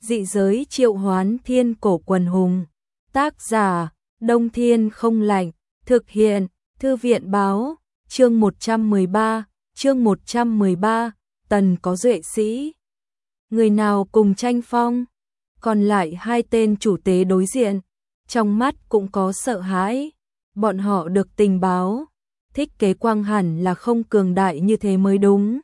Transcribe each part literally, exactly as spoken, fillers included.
Dị giới triệu hoán thiên cổ quần hùng. Tác giả, Đông Thiên Không Lạnh. Thực hiện, Thư viện báo. Chương một trăm mười ba, chương một trăm mười ba, Tần có duệ sĩ. Người nào cùng tranh phong? Còn lại hai tên chủ tế đối diện, trong mắt cũng có sợ hãi. Bọn họ được tình báo, Thích Kế Quang hẳn là không cường đại như thế mới đúng.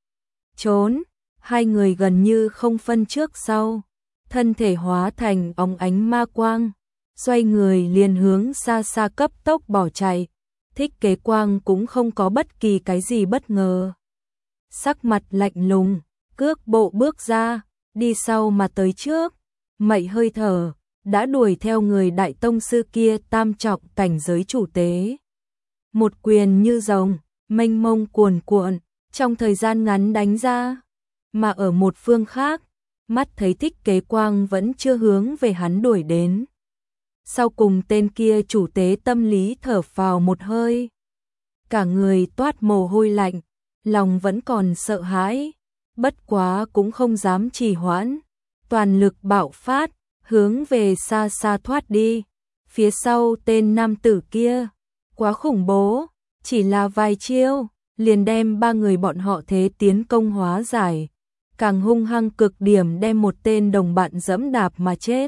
Trốn, hai người gần như không phân trước sau, thân thể hóa thành óng ánh ma quang, xoay người liền hướng xa xa cấp tốc bỏ chạy. Thích Kế Quang cũng không có bất kỳ cái gì bất ngờ. Sắc mặt lạnh lùng, cước bộ bước ra, đi sau mà tới trước, mậy hơi thở, đã đuổi theo người đại tông sư kia tam trọng cảnh giới chủ tế. Một quyền như rồng, mênh mông cuồn cuộn, trong thời gian ngắn đánh ra, mà ở một phương khác, mắt thấy Thích Kế Quang vẫn chưa hướng về hắn đuổi đến. Sau cùng tên kia chủ tế tâm lý thở phào một hơi, cả người toát mồ hôi lạnh, lòng vẫn còn sợ hãi, bất quá cũng không dám trì hoãn, toàn lực bạo phát, hướng về xa xa thoát đi. Phía sau tên nam tử kia, quá khủng bố, chỉ là vài chiêu, liền đem ba người bọn họ thế tiến công hóa giải, càng hung hăng cực điểm đem một tên đồng bạn dẫm đạp mà chết.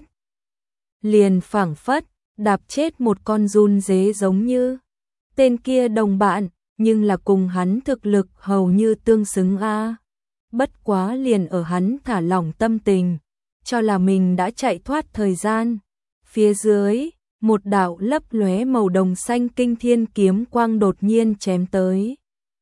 Liền phảng phất, đạp chết một con giun dế giống như. Tên kia đồng bạn, nhưng là cùng hắn thực lực hầu như tương xứng a. Bất quá liền ở hắn thả lỏng tâm tình, cho là mình đã chạy thoát thời gian. Phía dưới, một đạo lấp lóe màu đồng xanh kinh thiên kiếm quang đột nhiên chém tới.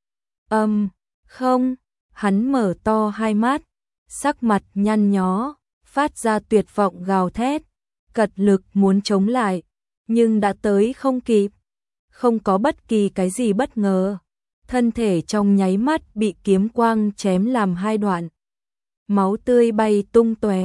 Âm, không, hắn mở to hai mắt, sắc mặt nhăn nhó, phát ra tuyệt vọng gào thét, cật lực muốn chống lại, nhưng đã tới không kịp. Không có bất kỳ cái gì bất ngờ, thân thể trong nháy mắt bị kiếm quang chém làm hai đoạn. Máu tươi bay tung tóe,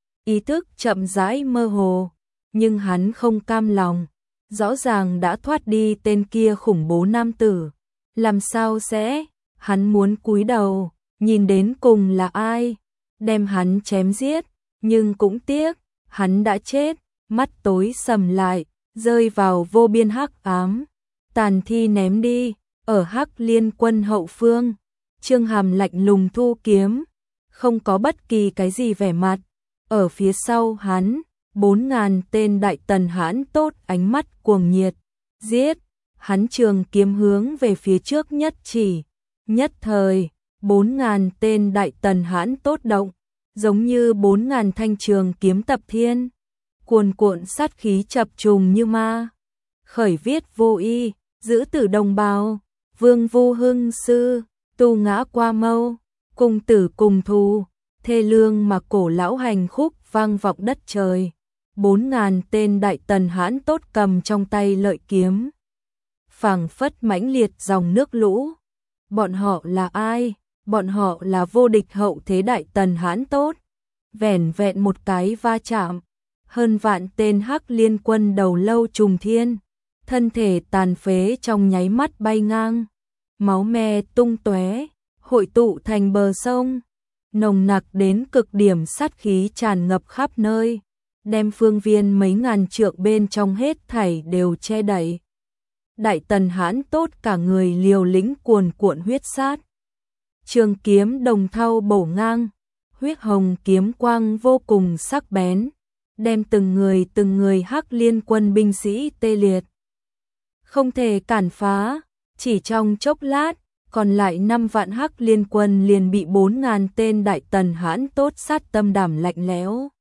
ý thức chậm rãi mơ hồ, nhưng hắn không cam lòng, rõ ràng đã thoát đi tên kia khủng bố nam tử, làm sao sẽ, hắn muốn cúi đầu, nhìn đến cùng là ai, đem hắn chém giết, nhưng cũng tiếc, hắn đã chết, mắt tối sầm lại, rơi vào vô biên hắc ám, tàn thi ném đi, ở Hắc Liên quân hậu phương, Trương Hàm lạnh lùng thu kiếm, không có bất kỳ cái gì vẻ mặt, ở phía sau hắn, bốn ngàn tên đại tần hãn tốt ánh mắt cuồng nhiệt, giết, hắn trường kiếm hướng về phía trước nhất chỉ, nhất thời, bốn ngàn tên đại tần hãn tốt động, giống như bốn ngàn thanh trường kiếm tập thiên, cuồn cuộn sát khí chập trùng như ma. Khởi viết vô y, giữ tử đồng bào, vương vu hưng sư, tu ngã qua mâu, cùng tử cùng thù, thê lương mà cổ lão hành khúc vang vọng đất trời. Bốn ngàn tên đại tần hãn tốt cầm trong tay lợi kiếm, phảng phất mãnh liệt dòng nước lũ. Bọn họ là ai? Bọn họ là vô địch hậu thế đại tần hãn tốt. Vẻn vẹn một cái va chạm, hơn vạn tên Hắc Liên quân đầu lâu trùng thiên, thân thể tàn phế trong nháy mắt bay ngang, máu me tung tóe, hội tụ thành bờ sông, nồng nặc đến cực điểm sát khí tràn ngập khắp nơi, đem phương viên mấy ngàn trượng bên trong hết thảy đều che đậy. Đại tần hãn tốt cả người liều lĩnh cuồn cuộn huyết sát. Trường kiếm đồng thau bổ ngang, huyết hồng kiếm quang vô cùng sắc bén, đem từng người từng người Hắc Liên quân binh sĩ tê liệt. Không thể cản phá, chỉ trong chốc lát, còn lại năm vạn Hắc Liên quân liền bị bốn ngàn tên đại tần hãn tốt sát tâm đảm lạnh lẽo.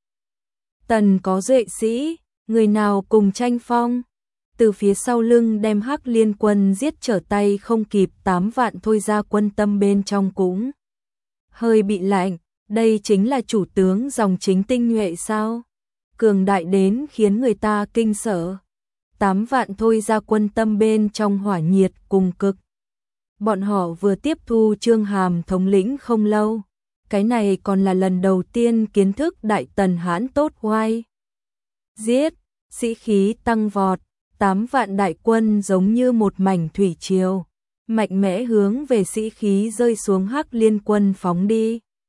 Tần có duệ sĩ, người nào cùng tranh phong? Từ phía sau lưng đem Hắc Liên quân giết trở tay không kịp, tám vạn thôi ra quân tâm bên trong cũng hơi bị lạnh, đây chính là chủ tướng dòng chính tinh nhuệ sao? Cường đại đến khiến người ta kinh sợ. Tám vạn thôi ra quân tâm bên trong hỏa nhiệt cùng cực. Bọn họ vừa tiếp thu Trương Hàm thống lĩnh không lâu, cái này còn là lần đầu tiên kiến thức đại tần hãn tốt oai. Giết, sĩ khí tăng vọt, tám vạn đại quân giống như một mảnh thủy triều, mạnh mẽ hướng về sĩ khí rơi xuống Hắc Liên quân phóng đi.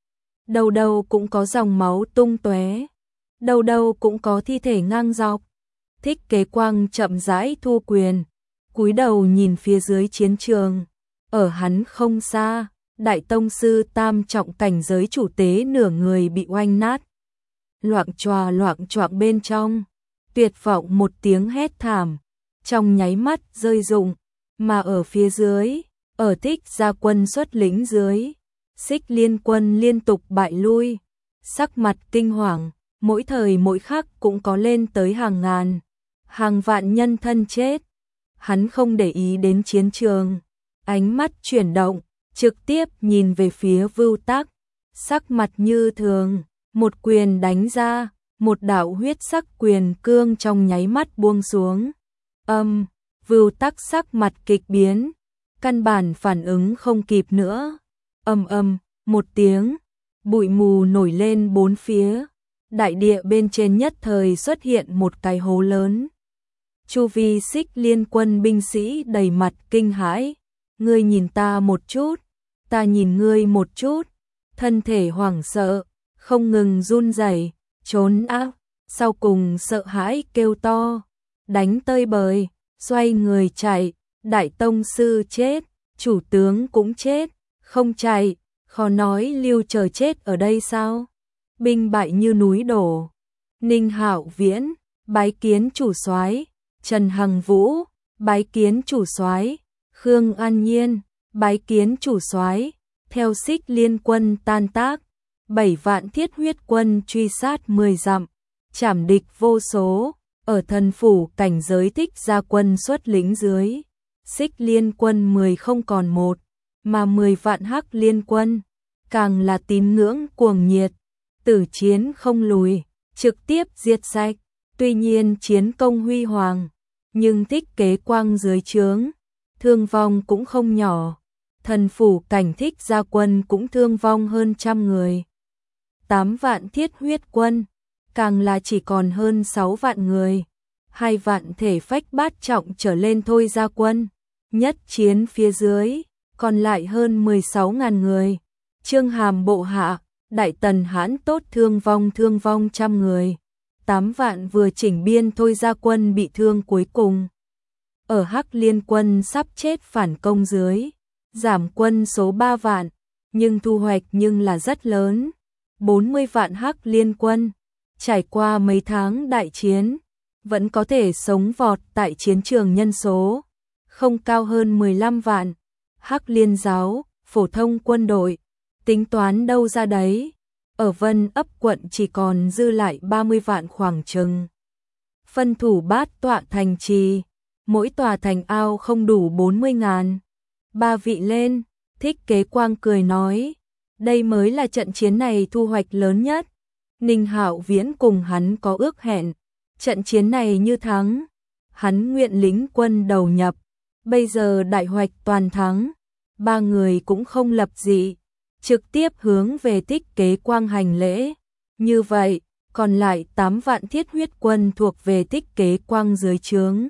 Đầu đầu cũng có dòng máu tung tóe, đầu đầu cũng có thi thể ngang dọc. Thích Kế Quang chậm rãi thu quyền, cúi đầu nhìn phía dưới chiến trường. Ở hắn không xa, đại tông sư tam trọng cảnh giới chủ tế nửa người bị oanh nát. Loạng choạng loạng choạng bên trong, tuyệt vọng một tiếng hét thảm, trong nháy mắt rơi rụng, mà ở phía dưới, ở Thích gia quân xuất lĩnh dưới, Xích Liên quân liên tục bại lui, sắc mặt kinh hoàng, mỗi thời mỗi khắc cũng có lên tới hàng ngàn, hàng vạn nhân thân chết. Hắn không để ý đến chiến trường, ánh mắt chuyển động, trực tiếp nhìn về phía Vưu Tắc, sắc mặt như thường, một quyền đánh ra, một đạo huyết sắc quyền cương trong nháy mắt buông xuống. Âm, Vưu Tắc sắc mặt kịch biến, căn bản phản ứng không kịp nữa. Âm âm, một tiếng, bụi mù nổi lên bốn phía, đại địa bên trên nhất thời xuất hiện một cái hố lớn. Chu vi Xích Liên quân binh sĩ đầy mặt kinh hãi, ngươi nhìn ta một chút, ta nhìn ngươi một chút, thân thể hoảng sợ, không ngừng run rẩy, trốn áp, sau cùng sợ hãi kêu to, đánh tơi bời, xoay người chạy, đại tông sư chết, chủ tướng cũng chết, không chạy, khó nói lưu chờ chết ở đây sao? Binh bại như núi đổ. Ninh Hạo Viễn, bái kiến chủ soái. Trần Hằng Vũ, bái kiến chủ soái. Khương An Nhiên, bái kiến chủ soái. Theo Xích Liên quân tan tác, bảy vạn thiết huyết quân truy sát mười dặm, chảm địch vô số, ở thần phủ cảnh giới Thích gia quân xuất lĩnh dưới, Xích Liên quân mười không còn một, mà mười vạn Hắc Liên quân, càng là tín ngưỡng cuồng nhiệt, tử chiến không lùi, trực tiếp diệt sạch. Tuy nhiên chiến công huy hoàng, nhưng Thích Kế Quang dưới trướng, thương vong cũng không nhỏ. Thần phủ cảnh Thích gia quân cũng thương vong hơn trăm người. Tám vạn thiết huyết quân, càng là chỉ còn hơn sáu vạn người. Hai vạn thể phách bát trọng trở lên thôi gia quân. Nhất chiến phía dưới, còn lại hơn mười sáu ngàn người. Trương Hàm bộ hạ, Đại Tần Hãn tốt thương vong thương vong trăm người. Tám vạn vừa chỉnh biên thôi gia quân bị thương cuối cùng. Ở Hắc Liên quân sắp chết phản công dưới, giảm quân số ba vạn, nhưng thu hoạch nhưng là rất lớn. bốn mươi vạn Hắc Liên quân, trải qua mấy tháng đại chiến, vẫn có thể sống vọt tại chiến trường nhân số, không cao hơn mười lăm vạn. Hắc Liên giáo, phổ thông quân đội, tính toán đâu ra đấy, ở Vân Ấp quận chỉ còn dư lại ba mươi vạn khoảng chừng. Phân thủ bát tọa thành trì, mỗi tòa thành ao không đủ bốn mươi ngàn. Ba vị lên, Thích Kế Quang cười nói, đây mới là trận chiến này thu hoạch lớn nhất. Ninh Hạo Viễn cùng hắn có ước hẹn, trận chiến này như thắng, hắn nguyện lính quân đầu nhập, bây giờ đại hoạch toàn thắng, ba người cũng không lập dị, trực tiếp hướng về Thích Kế Quang hành lễ. Như vậy, còn lại tám vạn thiết huyết quân thuộc về Thích Kế Quang dưới trướng.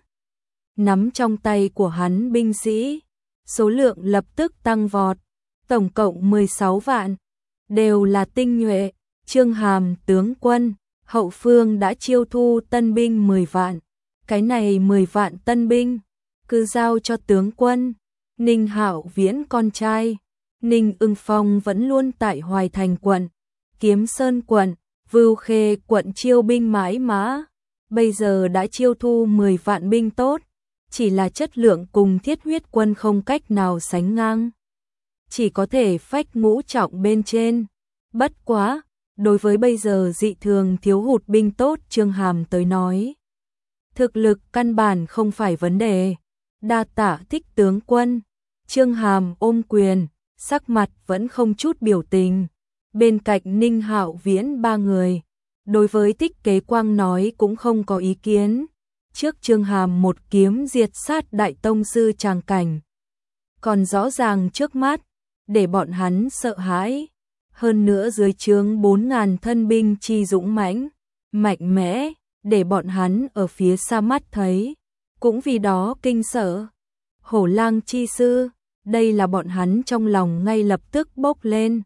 Nắm trong tay của hắn binh sĩ, số lượng lập tức tăng vọt, tổng cộng mười sáu vạn, đều là tinh nhuệ. Trương Hàm tướng quân, hậu phương đã chiêu thu tân binh mười vạn, cái này mười vạn tân binh, cứ giao cho tướng quân. Ninh Hạo Viễn con trai, Ninh Ưng Phong vẫn luôn tại Hoài Thành quận, Kiếm Sơn quận, Vưu Khê quận chiêu binh mãi mã, bây giờ đã chiêu thu mười vạn binh tốt, chỉ là chất lượng cùng thiết huyết quân không cách nào sánh ngang, chỉ có thể phách ngũ trọng bên trên. Bất quá, đối với bây giờ dị thường thiếu hụt binh tốt Trương Hàm tới nói, thực lực căn bản không phải vấn đề. Đa tạ Thích tướng quân. Trương Hàm ôm quyền, sắc mặt vẫn không chút biểu tình. Bên cạnh Ninh Hạo Viễn ba người, đối với Thích Kế Quang nói cũng không có ý kiến. Trước Trương Hàm một kiếm diệt sát đại tông sư tràng cảnh, còn rõ ràng trước mắt, để bọn hắn sợ hãi. Hơn nữa dưới trướng bốn ngàn thân binh chi dũng mãnh, mạnh mẽ, để bọn hắn ở phía xa mắt thấy, cũng vì đó kinh sợ. Hổ lang chi sư, đây là bọn hắn trong lòng ngay lập tức bốc lên.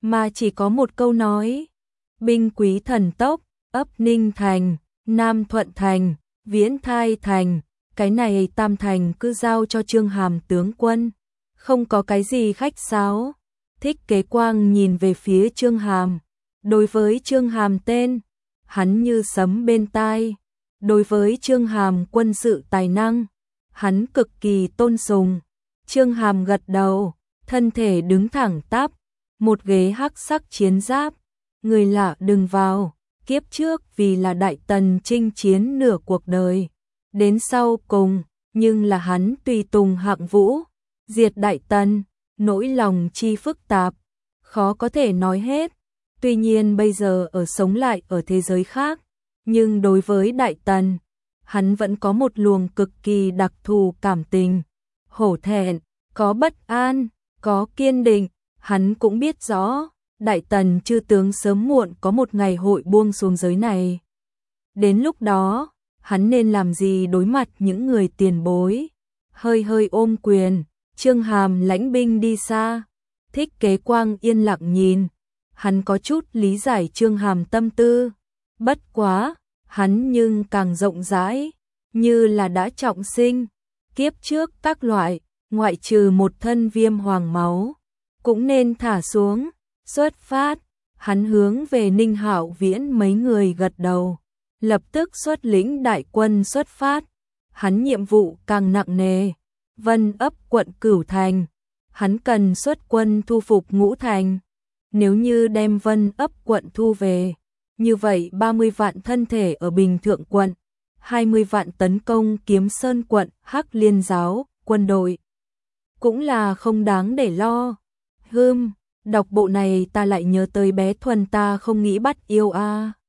mà chỉ có một câu nói. Binh quý thần tốc, ấp Ninh Thành, Nam Thuận Thành, Viễn Thai Thành, cái này tam thành cứ giao cho Trương Hàm tướng quân. Không có cái gì khách sáo. Thích Kế Quang nhìn về phía Trương Hàm. Đối với Trương Hàm tên, hắn như sấm bên tai. Đối với Trương Hàm quân sự tài năng, hắn cực kỳ tôn sùng. Trương Hàm gật đầu, thân thể đứng thẳng tắp, một ghế hắc sắc chiến giáp, người lạ đừng vào, kiếp trước vì là Đại Tần chinh chiến nửa cuộc đời, đến sau cùng, nhưng là hắn tùy tùng hạng vũ, diệt Đại Tần, nỗi lòng chi phức tạp, khó có thể nói hết. Tuy nhiên bây giờ ở sống lại ở thế giới khác, nhưng đối với Đại Tần, hắn vẫn có một luồng cực kỳ đặc thù cảm tình, hổ thẹn, có bất an, có kiên định, hắn cũng biết rõ, Đại Tần chư tướng sớm muộn có một ngày hội buông xuống giới này. Đến lúc đó, hắn nên làm gì đối mặt những người tiền bối? Hơi hơi ôm quyền, Trương Hàm lãnh binh đi xa. Thích Kế Quang yên lặng nhìn, hắn có chút lý giải Trương Hàm tâm tư. Bất quá, hắn nhưng càng rộng rãi, như là đã trọng sinh. Kiếp trước các loại, ngoại trừ một thân viêm hoàng máu, cũng nên thả xuống, xuất phát. Hắn hướng về Ninh Hạo Viễn mấy người gật đầu, lập tức xuất lĩnh đại quân xuất phát. Hắn nhiệm vụ càng nặng nề, Vân ấp quận Cửu Thành, hắn cần xuất quân thu phục Ngũ Thành. Nếu như đem Vân ấp quận thu về, như vậy ba mươi vạn thân thể ở Bình Thượng quận, hai mươi vạn tấn công Kiếm Sơn quận, Hắc Liên giáo, quân đội, cũng là không đáng để lo. Hừm, đọc bộ này ta lại nhớ tới bé Thuần ta không nghĩ bắt yêu a. À.